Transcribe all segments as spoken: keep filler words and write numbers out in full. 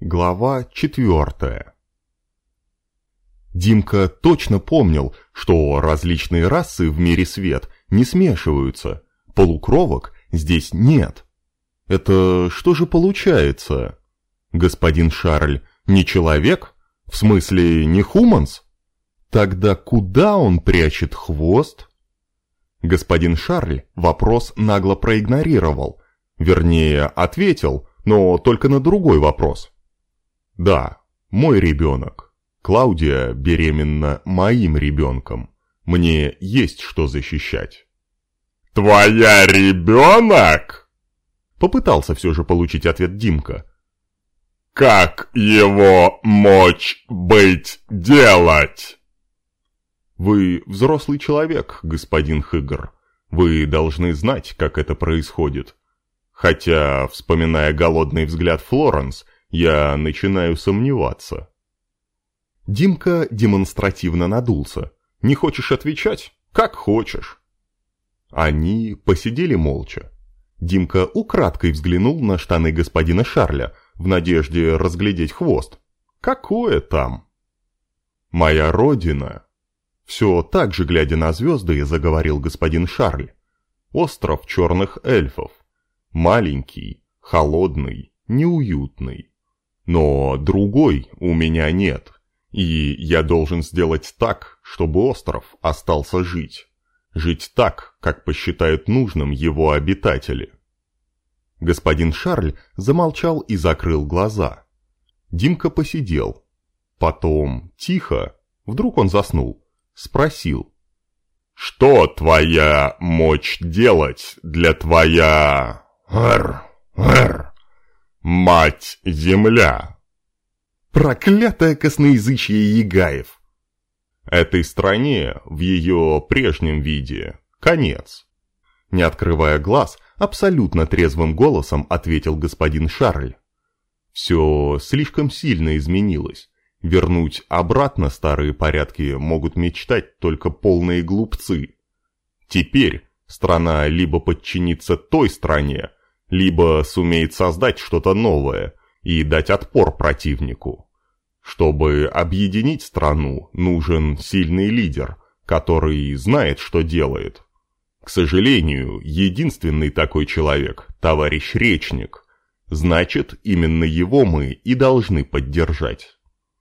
Глава четвертая. Димка точно помнил, что различные расы в мире свет не смешиваются, полукровок здесь нет. Это что же получается? Господин Шарль не человек? В смысле не хуманс? Тогда куда он прячет хвост? Господин Шарль вопрос нагло проигнорировал, вернее ответил, но только на другой вопрос. Да, мой ребенок. Клаудия беременна моим ребенком. Мне есть что защищать. «Твоя ребенок?» Попытался все же получить ответ Димка. «Как его мочь быть делать?» Вы взрослый человек, господин Хыгр. Вы должны знать, как это происходит. Хотя, вспоминая голодный взгляд Флоренс, я начинаю сомневаться. Димка демонстративно надулся. Не хочешь отвечать? Как хочешь. Они посидели молча. Димка украдкой взглянул на штаны господина Шарля в надежде разглядеть хвост. Какое там? Моя родина. Все так же, глядя на звезды, заговорил господин Шарль. Остров черных эльфов. Маленький, холодный, неуютный. Но другой у меня нет, и я должен сделать так, чтобы остров остался жить. Жить так, как посчитают нужным его обитатели. Господин Шарль замолчал и закрыл глаза. Димка посидел. Потом, тихо, вдруг он заснул, спросил. «Что твоя мочь делать для твоя... Эр, эр, мать-земля?» Проклятое косноязычие Ягаев! Этой стране в ее прежнем виде конец. Не открывая глаз, абсолютно трезвым голосом ответил господин Шарль. Все слишком сильно изменилось. Вернуть обратно старые порядки могут мечтать только полные глупцы. Теперь страна либо подчинится той стране, либо сумеет создать что-то новое и дать отпор противнику. Чтобы объединить страну, нужен сильный лидер, который знает, что делает. К сожалению, единственный такой человек – товарищ Речник. Значит, именно его мы и должны поддержать.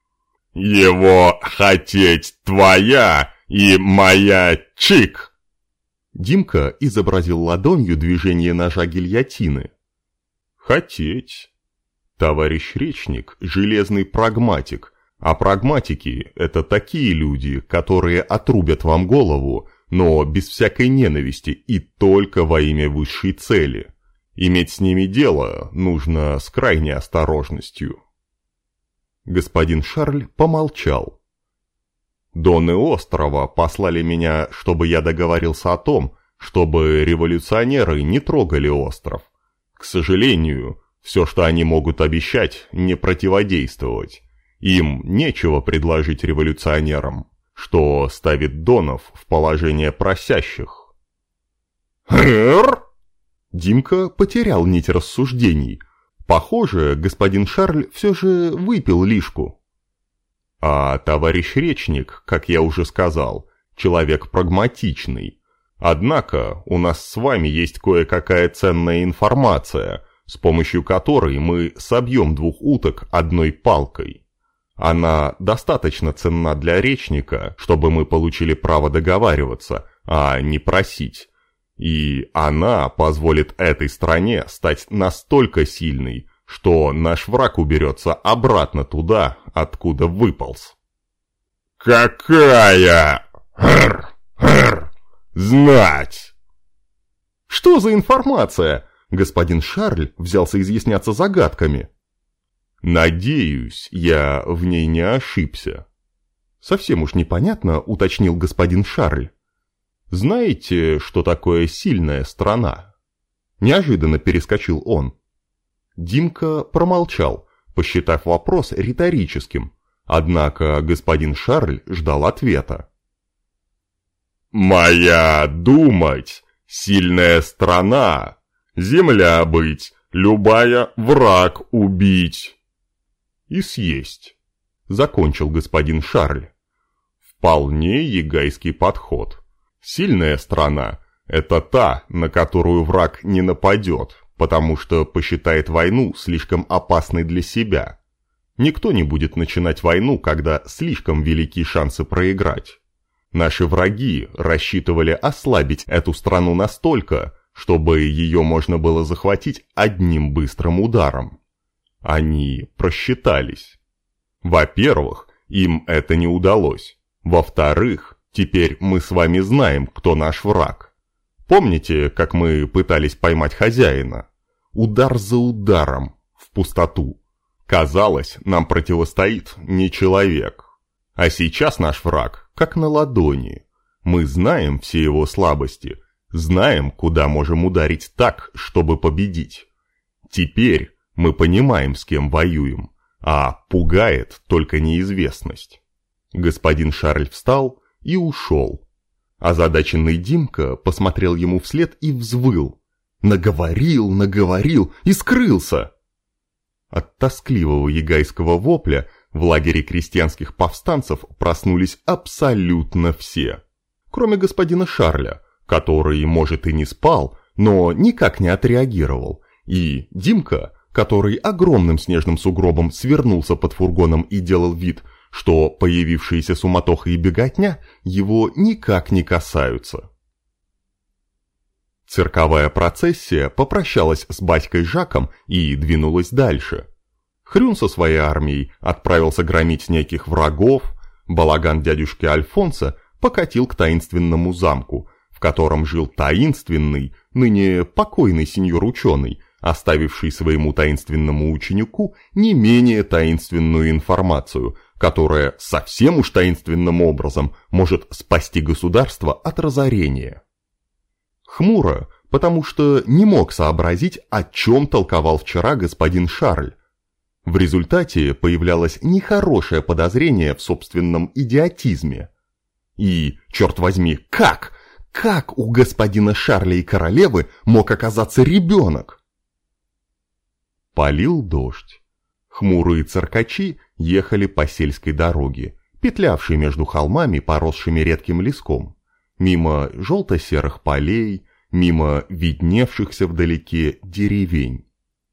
«Его хотеть твоя и моя чик!» Димка изобразил ладонью движение ножа гильотины. «Хотеть!» Товарищ Речник – железный прагматик, а прагматики – это такие люди, которые отрубят вам голову, но без всякой ненависти и только во имя высшей цели. Иметь с ними дело нужно с крайней осторожностью. Господин Шарль помолчал. Доны острова послали меня, чтобы я договорился о том, чтобы революционеры не трогали остров. К сожалению, все, что они могут обещать, не противодействовать. Им нечего предложить революционерам, что ставит донов в положение просящих. «Хэр?» Димка потерял нить рассуждений. Похоже, господин Шарль все же выпил лишку. А товарищ Речник, как я уже сказал, человек прагматичный. Однако у нас с вами есть кое-какая ценная информация, с помощью которой мы собьем двух уток одной палкой. Она достаточно ценна для Речника, чтобы мы получили право договариваться, а не просить. И она позволит этой стране стать настолько сильной, что наш враг уберется обратно туда, откуда выполз. «Какая? Хр, хр, знать!» «Что за информация?» Господин Шарль взялся изъясняться загадками. «Надеюсь, я в ней не ошибся». Совсем уж непонятно, уточнил господин Шарль. «Знаете, что такое сильная страна?» Неожиданно перескочил он. Димка промолчал, посчитав вопрос риторическим, однако господин Шарль ждал ответа. «Моя думать, сильная страна, земля быть, любая враг убить». и съесть. Закончил господин Шарль. Вполне егайский подход. Сильная страна – это та, на которую враг не нападет, потому что посчитает войну слишком опасной для себя. Никто не будет начинать войну, когда слишком велики шансы проиграть. Наши враги рассчитывали ослабить эту страну настолько, чтобы ее можно было захватить одним быстрым ударом. Они просчитались. Во-первых, им это не удалось. Во-вторых, теперь мы с вами знаем, кто наш враг. Помните, как мы пытались поймать хозяина? Удар за ударом, в пустоту. Казалось, нам противостоит не человек. А сейчас наш враг как на ладони. Мы знаем все его слабости, знаем, куда можем ударить так, чтобы победить. Теперь мы понимаем, с кем воюем, а пугает только неизвестность. Господин Шарль встал и ушел. Озадаченный Димка посмотрел ему вслед и взвыл. Наговорил, наговорил и скрылся. От тоскливого егайского вопля в лагере крестьянских повстанцев проснулись абсолютно все. Кроме господина Шарля, который, может, и не спал, но никак не отреагировал, и Димка, который огромным снежным сугробом свернулся под фургоном и делал вид, что появившиеся суматоха и беготня его никак не касаются. Цирковая процессия попрощалась с батькой Жаком и двинулась дальше. Хрюн со своей армией отправился громить неких врагов, балаган дядюшки Альфонса покатил к таинственному замку, в котором жил таинственный, ныне покойный сеньор-ученый, оставивший своему таинственному ученику не менее таинственную информацию, которая совсем уж таинственным образом может спасти государство от разорения. Хмуро, потому что не мог сообразить, о чем толковал вчера господин Шарль. В результате появлялось нехорошее подозрение в собственном идиотизме. И, черт возьми, как? Как у господина Шарля и королевы мог оказаться ребенок? Полил дождь. Хмурые циркачи ехали по сельской дороге, петлявшей между холмами, поросшими редким леском, мимо желто-серых полей, мимо видневшихся вдалеке деревень.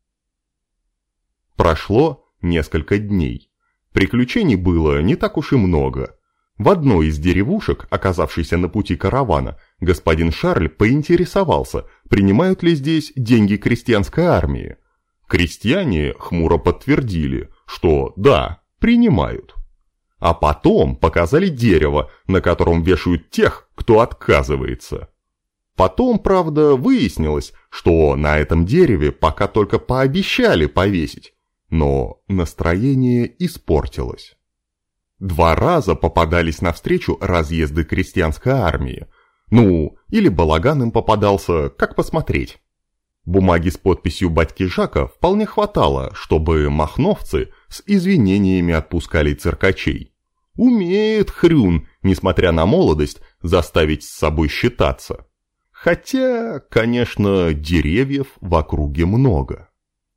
Прошло несколько дней. Приключений было не так уж и много. В одной из деревушек, оказавшейся на пути каравана, господин Шарль поинтересовался, принимают ли здесь деньги крестьянской армии. Крестьяне хмуро подтвердили, что да, принимают. А потом показали дерево, на котором вешают тех, кто отказывается. Потом, правда, выяснилось, что на этом дереве пока только пообещали повесить, но настроение испортилось. Два раза попадались навстречу разъезды крестьянской армии. Ну, или балаган им попадался, как посмотреть. Бумаги с подписью батьки Жака вполне хватало, чтобы махновцы с извинениями отпускали циркачей. Умеет Хрюн, несмотря на молодость, заставить с собой считаться. Хотя, конечно, деревьев в округе много.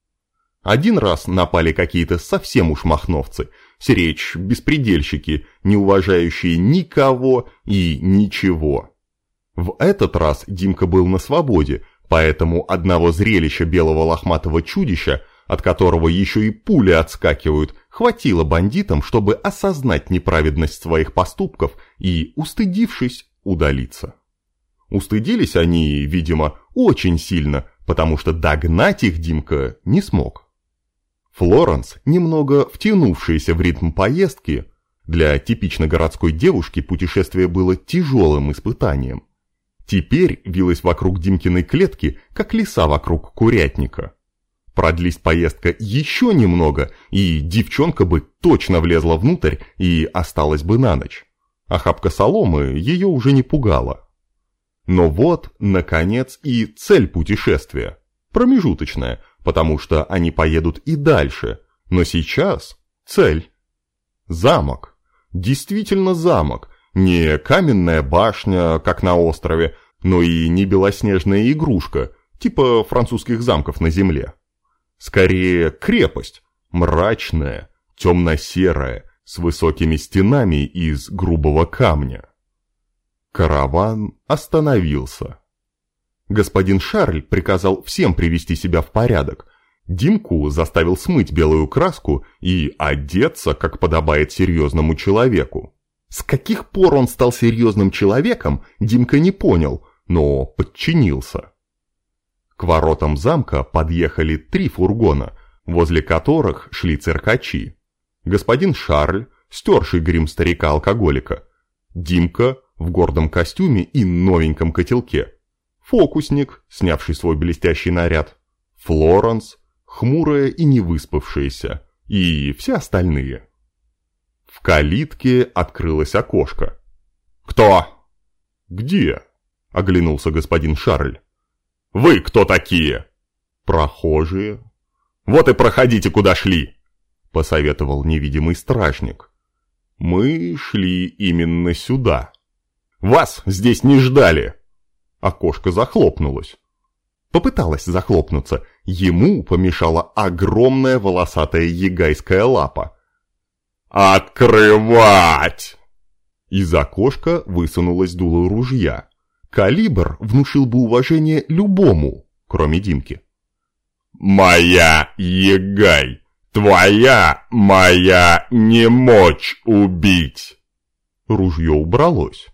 Один раз напали какие-то совсем уж махновцы, сиречь беспредельщики, не уважающие никого и ничего. В этот раз Димка был на свободе, поэтому одного зрелища белого лохматого чудища, от которого еще и пули отскакивают, хватило бандитам, чтобы осознать неправедность своих поступков и, устыдившись, удалиться. Устыдились они, видимо, очень сильно, потому что догнать их Димка не смог. Флоренс, немного втянувшаяся в ритм поездки, для типично городской девушки путешествие было тяжелым испытанием. Теперь вилась вокруг Димкиной клетки, как лиса вокруг курятника. Продлись поездка еще немного, и девчонка бы точно влезла внутрь и осталась бы на ночь. Охапка соломы ее уже не пугала. Но вот, наконец, и цель путешествия. Промежуточная, потому что они поедут и дальше. Но сейчас цель. Замок. Действительно замок. Не каменная башня, как на острове, но и не белоснежная игрушка, типа французских замков на земле. Скорее крепость. Мрачная, темно-серое, с высокими стенами из грубого камня. Караван остановился. Господин Шарль приказал всем привести себя в порядок. Димку заставил смыть белую краску и одеться, как подобает серьезному человеку. С каких пор он стал серьезным человеком, Димка не понял, но подчинился. К воротам замка подъехали три фургона, возле которых шли циркачи. Господин Шарль, стерший грим старика-алкоголика, Димка в гордом костюме и новеньком котелке, фокусник, снявший свой блестящий наряд, Флоренс, хмурая и невыспавшаяся, и все остальные. В калитке открылось окошко. «Кто?» «Где?» — оглянулся господин Шарль. «Вы кто такие?» «Прохожие». «Вот и проходите, куда шли», — посоветовал невидимый стражник. «Мы шли именно сюда. Вас здесь не ждали». Окошко захлопнулось. Попыталась захлопнуться. Ему помешала огромная волосатая егайская лапа. «Открывать!» Из окошка высунулось дуло ружья. Калибр внушил бы уважение любому, кроме Димки. «Моя егай! Твоя моя не мочь убить!» Ружье убралось.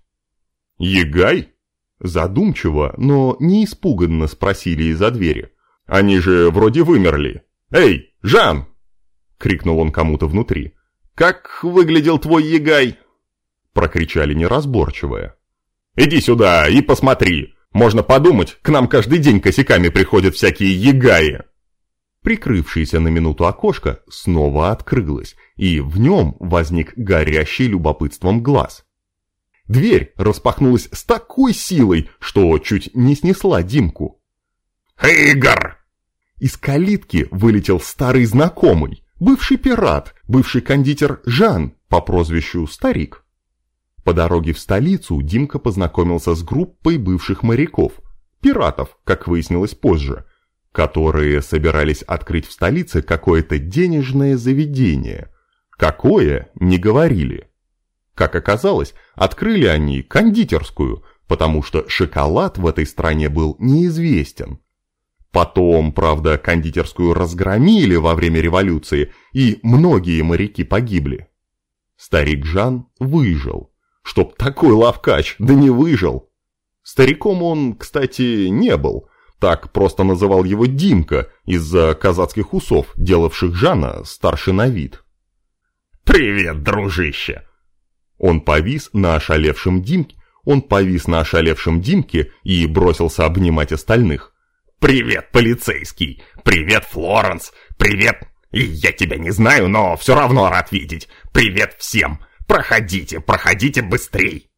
«Егай?» Задумчиво, но не испуганно спросили из-за двери. «Они же вроде вымерли. Эй, Жан!» — крикнул он кому-то внутри. «Как выглядел твой егай?» Прокричали неразборчивое. «Иди сюда и посмотри. Можно подумать, к нам каждый день косяками приходят всякие егаи». Прикрывшееся на минуту окошко снова открылось, и в нем возник горящий любопытством глаз. Дверь распахнулась с такой силой, что чуть не снесла Димку. «Игорь!» Из калитки вылетел старый знакомый, бывший пират, бывший кондитер Жан по прозвищу Старик. По дороге в столицу Димка познакомился с группой бывших моряков, пиратов, как выяснилось позже, которые собирались открыть в столице какое-то денежное заведение. Какое, не говорили. Как оказалось, открыли они кондитерскую, потому что шоколад в этой стране был неизвестен. Потом, правда, кондитерскую разгромили во время революции, и многие моряки погибли. Старик Жан выжил. Чтоб такой ловкач, да не выжил. Стариком он, кстати, не был. Так просто называл его Димка из-за казацких усов, делавших Жана старше на вид. «Привет, дружище!» Он повис на ошалевшем Димке, он повис на ошалевшем Димке и бросился обнимать остальных. «Привет, полицейский! Привет, Флоренс! Привет! И я тебя не знаю, но все равно рад видеть! Привет всем! Проходите, проходите быстрей!»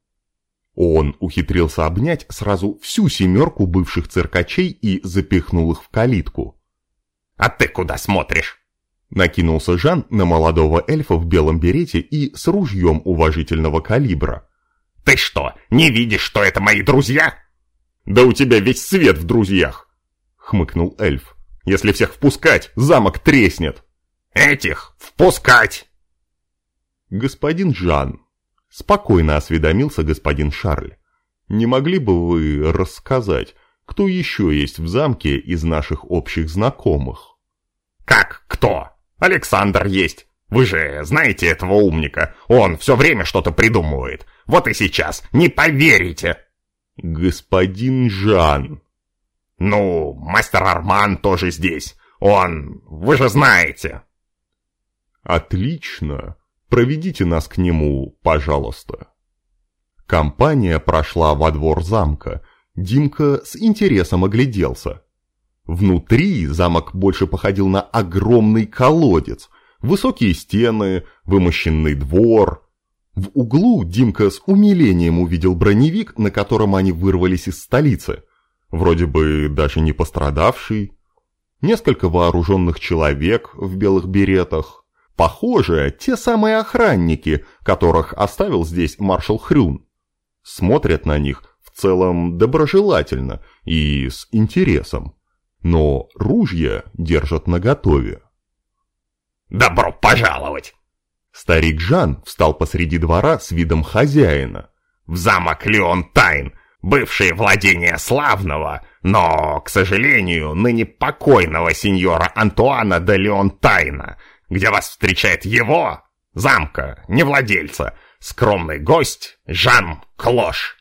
Он ухитрился обнять сразу всю семерку бывших циркачей и запихнул их в калитку. «А ты куда смотришь?» Накинулся Жан на молодого эльфа в белом берете и с ружьем уважительного калибра. «Ты что, не видишь, что это мои друзья?» «Да у тебя весь свет в друзьях!» — хмыкнул эльф. «Если всех впускать, замок треснет!» «Этих впускать!» «Господин Жан», — спокойно осведомился господин Шарль, «не могли бы вы рассказать, кто еще есть в замке из наших общих знакомых?» «Как кто? Александр есть. Вы же знаете этого умника. Он все время что-то придумывает. Вот и сейчас. Не поверите!» «Господин Жан». «Ну, мастер Арман тоже здесь. Он... Вы же знаете». «Отлично. Проведите нас к нему, пожалуйста». Компания прошла во двор замка. Димка с интересом огляделся. Внутри замок больше походил на огромный колодец. Высокие стены, вымощенный двор. В углу Димка с умилением увидел броневик, на котором они вырвались из столицы. Вроде бы даже не пострадавший. Несколько вооруженных человек в белых беретах. Похоже, те самые охранники, которых оставил здесь маршал Хрюн. Смотрят на них в целом доброжелательно и с интересом. Но ружья держат наготове. «Добро пожаловать!» Старик Жан встал посреди двора с видом хозяина. «В замок Леонтайн, бывшее владение славного, но, к сожалению, ныне покойного сеньора Антуана де Леонтайна, где вас встречает его, замка, не владельца, скромный гость Жан Клош».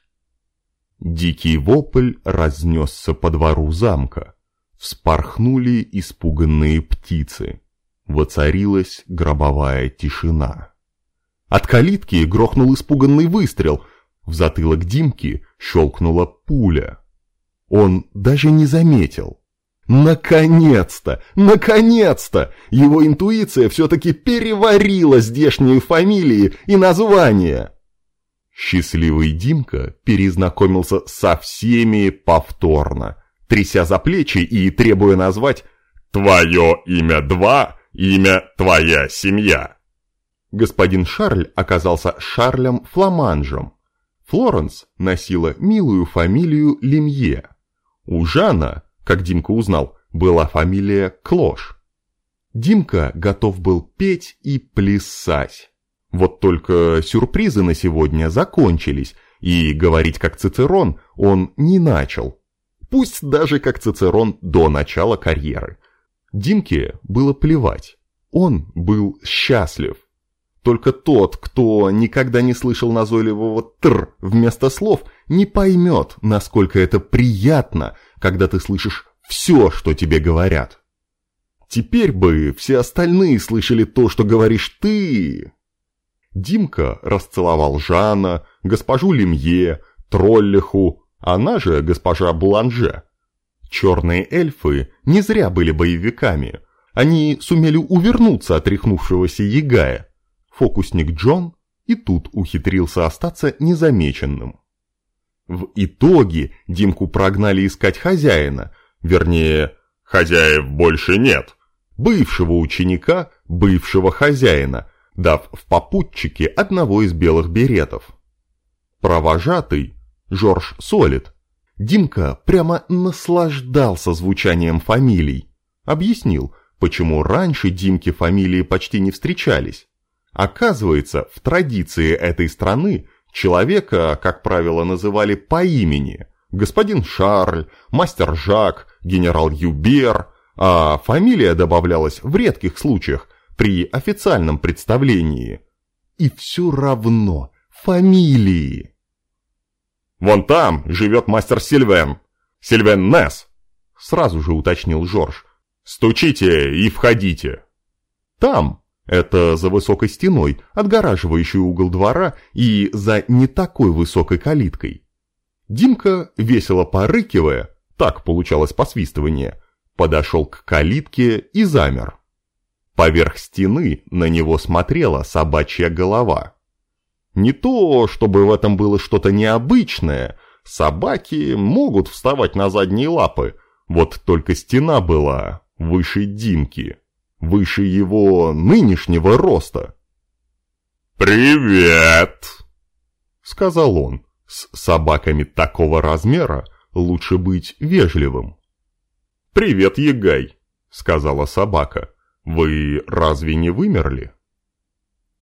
Дикий вопль разнесся по двору замка. Вспорхнули испуганные птицы. Воцарилась гробовая тишина. От калитки грохнул испуганный выстрел. В затылок Димки щелкнула пуля. Он даже не заметил. Наконец-то! Наконец-то! Его интуиция все-таки переварила здешние фамилии и названия. Счастливый Димка перезнакомился со всеми повторно, тряся за плечи и требуя назвать «Твое имя два, имя твоя семья». Господин Шарль оказался Шарлем Фламанжем. Флоренс носила милую фамилию Лемье. У Жана, как Димка узнал, была фамилия Клош. Димка готов был петь и плясать. Вот только сюрпризы на сегодня закончились, и говорить как Цицерон он не начал. Пусть даже как Цицерон до начала карьеры. Димке было плевать. Он был счастлив. Только тот, кто никогда не слышал назойливого «тр» вместо слов, не поймет, насколько это приятно, когда ты слышишь все, что тебе говорят. Теперь бы все остальные слышали то, что говоришь ты. Димка расцеловал Жана, госпожу Лемье, Троллиху, она же госпожа Буланже. Черные эльфы не зря были боевиками. Они сумели увернуться от рехнувшегося ягая. Фокусник Джон и тут ухитрился остаться незамеченным. В итоге Димку прогнали искать хозяина, вернее, хозяев больше нет, бывшего ученика, бывшего хозяина, дав в попутчике одного из белых беретов. Провожатый, Жорж Солид, Димка прямо наслаждался звучанием фамилий, объяснил, почему раньше Димке фамилии почти не встречались. Оказывается, в традиции этой страны человека, как правило, называли по имени: господин Шарль, мастер Жак, генерал Юбер, а фамилия добавлялась в редких случаях при официальном представлении. И все равно фамилии. «Вон там живет мастер Сильвен, Сильвен Несс», сразу же уточнил Жорж. «Стучите и входите». «Там». Это за высокой стеной, отгораживающей угол двора, и за не такой высокой калиткой. Димка, весело порыкивая, так получалось посвистывание, подошел к калитке и замер. Поверх стены на него смотрела собачья голова. Не то, чтобы в этом было что-то необычное, собаки могут вставать на задние лапы, вот только стена была выше Димки. Выше его нынешнего роста. «Привет!» — сказал он. С собаками такого размера лучше быть вежливым. «Привет, ягай!» — сказала собака. «Вы разве не вымерли?»